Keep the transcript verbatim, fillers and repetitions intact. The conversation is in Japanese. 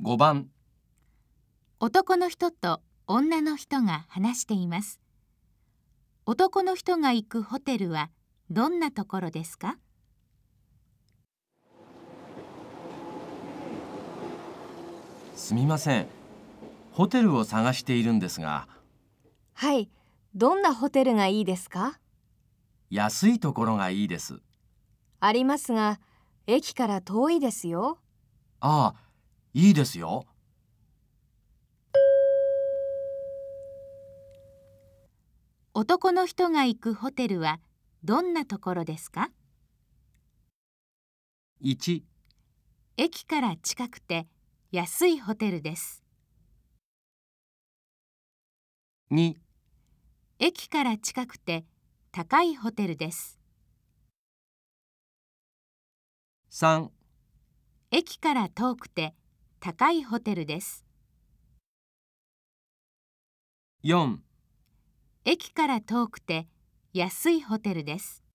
ごばん、 男の人と女の人が話しています。男の人が行くホテルはどんなところですか？ すみません。ホテルを探しているんですが、 はい、どんなホテルがいいですか？ 安いところがいいです。 ありますが、駅から遠いですよ。 ああ、いいですよ。 男の人が行くホテルはどんなところですか？ いち、 駅から近くて安いホテルです。 に、 駅から近くて高いホテルです。 さん、 駅から遠くて高いホテルです。 よん、 駅から遠くて安いホテルです。